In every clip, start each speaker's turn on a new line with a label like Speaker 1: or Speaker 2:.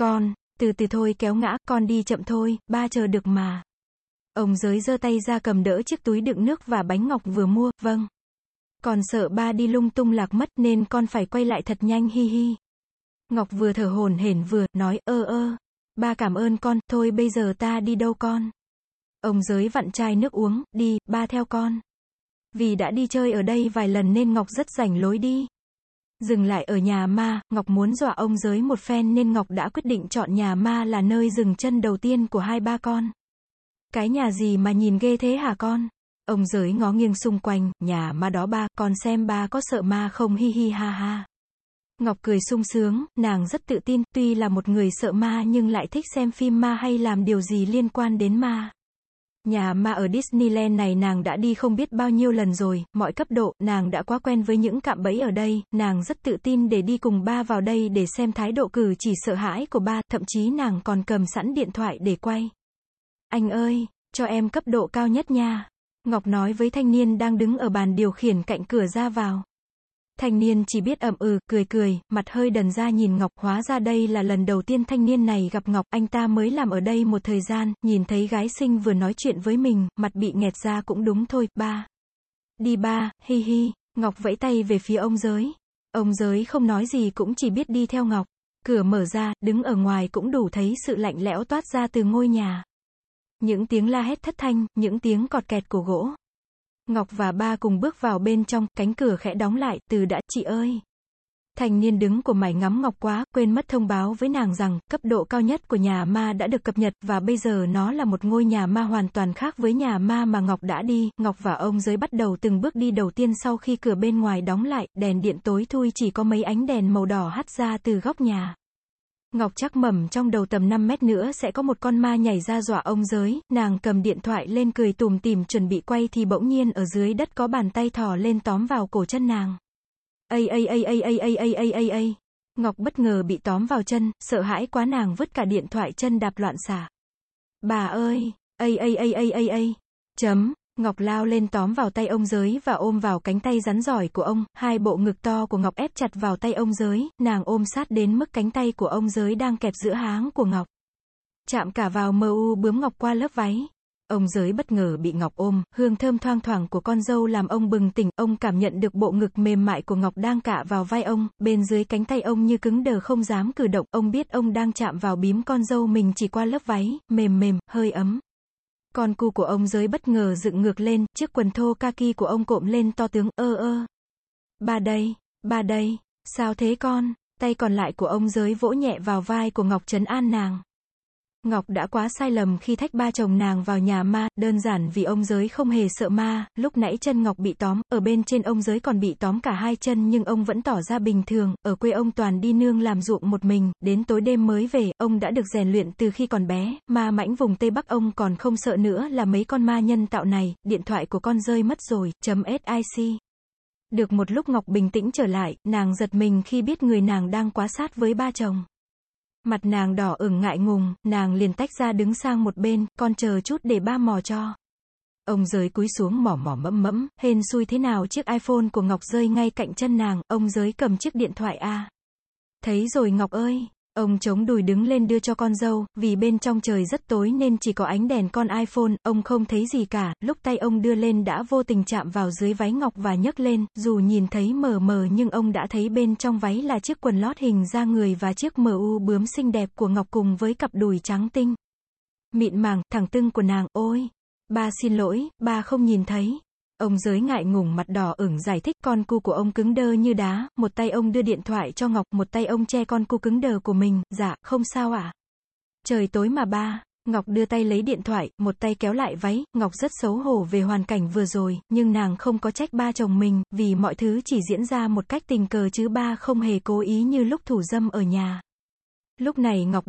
Speaker 1: Con, từ từ thôi kéo ngã, con đi chậm thôi, ba chờ được mà. Ông Giới giơ tay ra cầm đỡ chiếc túi đựng nước và bánh ngọc vừa mua, vâng. Còn sợ ba đi lung tung lạc mất nên con phải quay lại thật nhanh hi hi. Ngọc vừa thở hổn hển vừa nói ba cảm ơn con, thôi bây giờ ta đi đâu con? Ông Giới vặn chai nước uống, đi, ba theo con. Vì đã đi chơi ở đây vài lần nên Ngọc rất rành lối đi. Dừng lại ở nhà ma, Ngọc muốn dọa ông Giới một phen nên Ngọc đã quyết định chọn nhà ma là nơi dừng chân đầu tiên của hai ba con. Cái nhà gì mà nhìn ghê thế hả con? Ông Giới ngó nghiêng xung quanh, nhà ma đó ba, con xem ba có sợ ma không hi hi ha ha. Ngọc cười sung sướng, nàng rất tự tin, tuy là một người sợ ma nhưng lại thích xem phim ma hay làm điều gì liên quan đến ma. Nhà ma ở Disneyland này nàng đã đi không biết bao nhiêu lần rồi, mọi cấp độ, nàng đã quá quen với những cạm bẫy ở đây, nàng rất tự tin để đi cùng ba vào đây để xem thái độ cử chỉ sợ hãi của ba, thậm chí nàng còn cầm sẵn điện thoại để quay. Anh ơi, cho em cấp độ cao nhất nha. Ngọc nói với thanh niên đang đứng ở bàn điều khiển cạnh cửa ra vào. Thanh niên chỉ biết cười, mặt hơi đần ra nhìn Ngọc, hóa ra đây là lần đầu tiên thanh niên này gặp Ngọc, anh ta mới làm ở đây một thời gian, nhìn thấy gái xinh vừa nói chuyện với mình, mặt bị nghẹt ra cũng đúng thôi, ba. Đi ba, hi hi, Ngọc vẫy tay về phía ông Giới. Ông Giới không nói gì cũng chỉ biết đi theo Ngọc. Cửa mở ra, đứng ở ngoài cũng đủ thấy sự lạnh lẽo toát ra từ ngôi nhà. Những tiếng la hét thất thanh, những tiếng cọt kẹt của gỗ. Ngọc và ba cùng bước vào bên trong, cánh cửa khẽ đóng lại, từ đã, chị ơi. Thanh niên đứng của mày ngắm Ngọc quá, quên mất thông báo với nàng rằng, cấp độ cao nhất của nhà ma đã được cập nhật, và bây giờ nó là một ngôi nhà ma hoàn toàn khác với nhà ma mà Ngọc đã đi. Ngọc và ông Giới bắt đầu từng bước đi đầu tiên sau khi cửa bên ngoài đóng lại, đèn điện tối thui chỉ có mấy ánh đèn màu đỏ hắt ra từ góc nhà. Ngọc chắc mẩm trong đầu tầm 5 mét nữa sẽ có một con ma nhảy ra dọa ông Giới, nàng cầm điện thoại lên cười tủm tỉm chuẩn bị quay thì bỗng nhiên ở dưới đất có bàn tay thò lên tóm vào cổ chân nàng. Ngọc bất ngờ bị tóm vào chân, sợ hãi quá nàng vứt cả điện thoại chân đạp loạn xạ. Bà ơi, Ngọc lao lên tóm vào tay ông Giới và ôm vào cánh tay rắn giỏi của ông, hai bộ ngực to của Ngọc ép chặt vào tay ông Giới, nàng ôm sát đến mức cánh tay của ông Giới đang kẹp giữa háng của Ngọc. Chạm cả vào bướm Ngọc qua lớp váy. Ông Giới bất ngờ bị Ngọc ôm, hương thơm thoang thoảng của con dâu làm ông bừng tỉnh, ông cảm nhận được bộ ngực mềm mại của Ngọc đang cạ vào vai ông, bên dưới cánh tay ông như cứng đờ không dám cử động, ông biết ông đang chạm vào bím con dâu mình chỉ qua lớp váy, mềm, hơi ấm. Con cu của ông Giới bất ngờ dựng ngược lên, chiếc quần thô kaki của ông cộm lên to tướng, Ba đây, sao thế con? Tay còn lại của ông Giới vỗ nhẹ vào vai của Ngọc trấn an nàng. Ngọc đã quá sai lầm khi thách ba chồng nàng vào nhà ma, đơn giản vì ông Giới không hề sợ ma, lúc nãy chân Ngọc bị tóm, ở bên trên ông Giới còn bị tóm cả hai chân nhưng ông vẫn tỏ ra bình thường, ở quê ông toàn đi nương làm ruộng một mình, đến tối đêm mới về, ông đã được rèn luyện từ khi còn bé, ma mãnh vùng Tây Bắc ông còn không sợ nữa là mấy con ma nhân tạo này, điện thoại của con rơi mất rồi, .sic. Được một lúc Ngọc bình tĩnh trở lại, nàng giật mình khi biết người nàng đang quá sát với ba chồng. Mặt nàng đỏ ửng ngại ngùng, nàng liền tách ra đứng sang một bên, con chờ chút để ba mò cho. Ông Giới cúi xuống mỏ mẫm, hên xui thế nào chiếc iPhone của Ngọc rơi ngay cạnh chân nàng, ông Giới cầm chiếc điện thoại Thấy rồi Ngọc ơi. Ông chống đùi đứng lên đưa cho con dâu, vì bên trong trời rất tối nên chỉ có ánh đèn con iPhone, ông không thấy gì cả, lúc tay ông đưa lên đã vô tình chạm vào dưới váy Ngọc và nhấc lên, dù nhìn thấy mờ mờ nhưng ông đã thấy bên trong váy là chiếc quần lót hình da người và chiếc bướm xinh đẹp của Ngọc cùng với cặp đùi trắng tinh. Mịn màng, thẳng tưng của nàng, ôi! Ba xin lỗi, ba không nhìn thấy. Ông Giới ngại ngùng mặt đỏ ửng giải thích, con cu của ông cứng đơ như đá, một tay ông đưa điện thoại cho Ngọc, một tay ông che con cu cứng đờ của mình, dạ, không sao ạ. Trời tối mà ba. Ngọc đưa tay lấy điện thoại, một tay kéo lại váy, Ngọc rất xấu hổ về hoàn cảnh vừa rồi, nhưng nàng không có trách ba chồng mình, vì mọi thứ chỉ diễn ra một cách tình cờ chứ ba không hề cố ý như lúc thủ dâm ở nhà. Lúc này Ngọc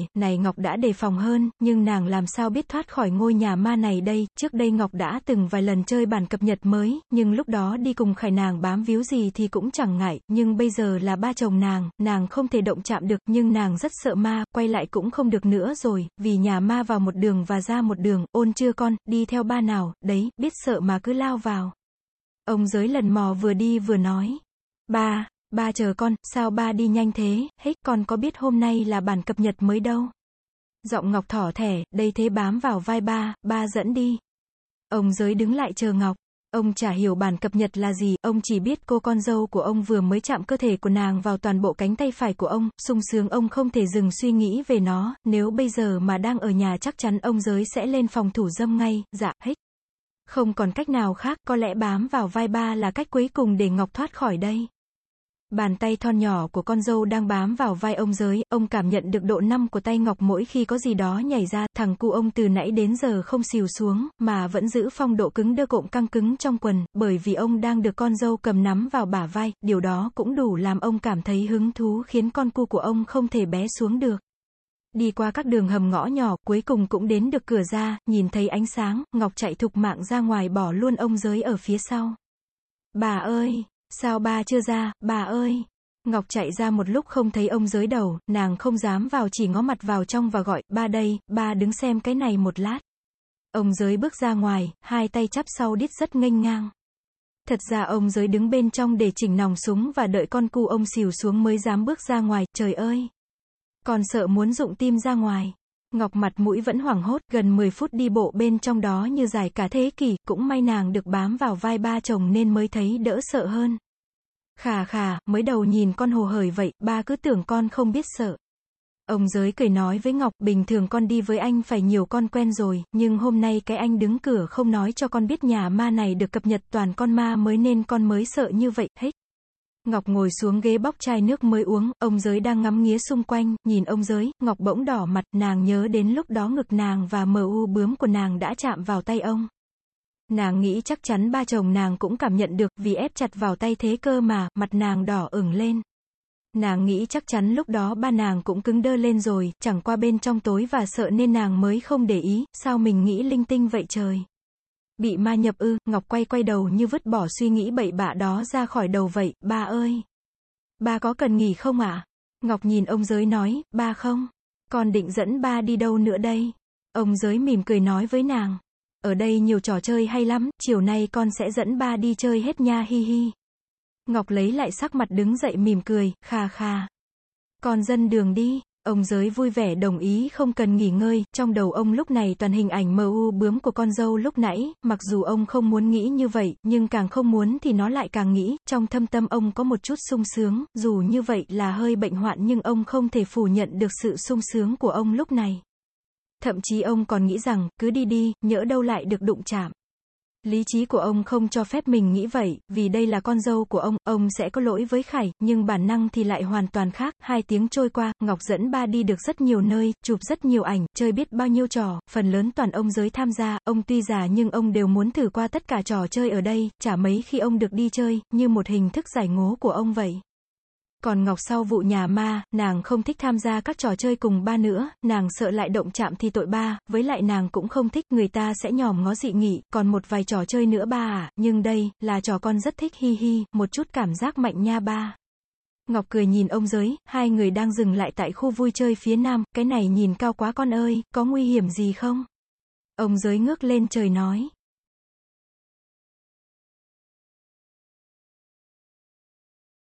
Speaker 1: đã đề phòng hơn, nhưng nàng làm sao biết thoát khỏi ngôi nhà ma này đây, trước đây Ngọc đã từng vài lần chơi bản cập nhật mới, nhưng lúc đó đi cùng Khải nàng bám víu gì thì cũng chẳng ngại, nhưng bây giờ là ba chồng nàng không thể động chạm được, nhưng nàng rất sợ ma, quay lại cũng không được nữa rồi, vì nhà ma vào một đường và ra một đường, ôn chưa con, đi theo ba nào, đấy, biết sợ mà cứ lao vào. Ông Giới lần mò vừa đi vừa nói, ba, Ba chờ con, sao ba đi nhanh thế, hết con có biết hôm nay là bản cập nhật mới đâu. Giọng Ngọc thỏ thẻ, đây thế bám vào vai ba dẫn đi. Ông Giới đứng lại chờ Ngọc. Ông chả hiểu bản cập nhật là gì, ông chỉ biết cô con dâu của ông vừa mới chạm cơ thể của nàng vào toàn bộ cánh tay phải của ông, sung sướng ông không thể dừng suy nghĩ về nó, nếu bây giờ mà đang ở nhà chắc chắn ông Giới sẽ lên phòng thủ dâm ngay, dạ, hết. Không còn cách nào khác, có lẽ bám vào vai ba là cách cuối cùng để Ngọc thoát khỏi đây. Bàn tay thon nhỏ của con dâu đang bám vào vai ông Giới, ông cảm nhận được độ năm của tay Ngọc mỗi khi có gì đó nhảy ra, thằng cu ông từ nãy đến giờ không xìu xuống, mà vẫn giữ phong độ cứng đơ cộm căng cứng trong quần, bởi vì ông đang được con dâu cầm nắm vào bả vai, điều đó cũng đủ làm ông cảm thấy hứng thú khiến con cu của ông không thể bé xuống được. Đi qua các đường hầm ngõ nhỏ, cuối cùng cũng đến được cửa ra, nhìn thấy ánh sáng, Ngọc chạy thục mạng ra ngoài bỏ luôn ông Giới ở phía sau. Bà ơi! Sao ba chưa ra, bà ơi? Ngọc chạy ra một lúc không thấy ông Giới đầu, nàng không dám vào chỉ ngó mặt vào trong và gọi, ba đây, ba đứng xem cái này một lát. Ông Giới bước ra ngoài, hai tay chắp sau đít rất nghênh ngang. Thật ra ông Giới đứng bên trong để chỉnh nòng súng và đợi con cu ông xìu xuống mới dám bước ra ngoài, trời ơi! Còn sợ muốn rụng tim ra ngoài. Ngọc mặt mũi vẫn hoảng hốt, gần 10 phút đi bộ bên trong đó như dài cả thế kỷ, cũng may nàng được bám vào vai ba chồng nên mới thấy đỡ sợ hơn. Khà, mới đầu nhìn con hồ hởi vậy, ba cứ tưởng con không biết sợ. Ông Giới cười nói với Ngọc, bình thường con đi với anh phải nhiều con quen rồi, nhưng hôm nay cái anh đứng cửa không nói cho con biết nhà ma này được cập nhật toàn con ma mới nên con mới sợ như vậy, hết. Ngọc ngồi xuống ghế bóc chai nước mới uống, ông Giới đang ngắm nghía xung quanh, nhìn ông Giới, Ngọc bỗng đỏ mặt, nàng nhớ đến lúc đó ngực nàng và MU bướm của nàng đã chạm vào tay ông. Nàng nghĩ chắc chắn ba chồng nàng cũng cảm nhận được, vì ép chặt vào tay thế cơ mà, mặt nàng đỏ ửng lên. Nàng nghĩ chắc chắn lúc đó ba nàng cũng cứng đơ lên rồi, chẳng qua bên trong tối và sợ nên nàng mới không để ý, sao mình nghĩ linh tinh vậy trời. Bị ma nhập ư? Ngọc quay đầu như vứt bỏ suy nghĩ bậy bạ đó ra khỏi đầu vậy, ba ơi! Ba có cần nghỉ không ạ? Ngọc nhìn ông Giới nói, ba không? Con định dẫn ba đi đâu nữa đây? Ông Giới mỉm cười nói với nàng. Ở đây nhiều trò chơi hay lắm, chiều nay con sẽ dẫn ba đi chơi hết nha hi hi. Ngọc lấy lại sắc mặt đứng dậy mỉm cười, khà. Con dân đường đi. Ông Giới vui vẻ đồng ý không cần nghỉ ngơi, trong đầu ông lúc này toàn hình ảnh MU bướm của con dâu lúc nãy, mặc dù ông không muốn nghĩ như vậy, nhưng càng không muốn thì nó lại càng nghĩ, trong thâm tâm ông có một chút sung sướng, dù như vậy là hơi bệnh hoạn nhưng ông không thể phủ nhận được sự sung sướng của ông lúc này. Thậm chí ông còn nghĩ rằng, cứ đi, nhỡ đâu lại được đụng chạm. Lý trí của ông không cho phép mình nghĩ vậy, vì đây là con dâu của ông sẽ có lỗi với Khải, nhưng bản năng thì lại hoàn toàn khác. 2 tiếng trôi qua, Ngọc dẫn ba đi được rất nhiều nơi, chụp rất nhiều ảnh, chơi biết bao nhiêu trò, phần lớn toàn ông Giới tham gia, ông tuy già nhưng ông đều muốn thử qua tất cả trò chơi ở đây, chả mấy khi ông được đi chơi, như một hình thức giải ngố của ông vậy. Còn Ngọc sau vụ nhà ma, nàng không thích tham gia các trò chơi cùng ba nữa, nàng sợ lại động chạm thì tội ba, với lại nàng cũng không thích người ta sẽ nhòm ngó dị nghị, còn một vài trò chơi nữa ba à, nhưng đây, là trò con rất thích hi hi, một chút cảm giác mạnh nha ba. Ngọc cười nhìn ông Giới, hai người đang dừng lại tại khu vui chơi phía nam, cái này nhìn cao quá con ơi, có nguy hiểm gì không? Ông Giới ngước lên trời nói.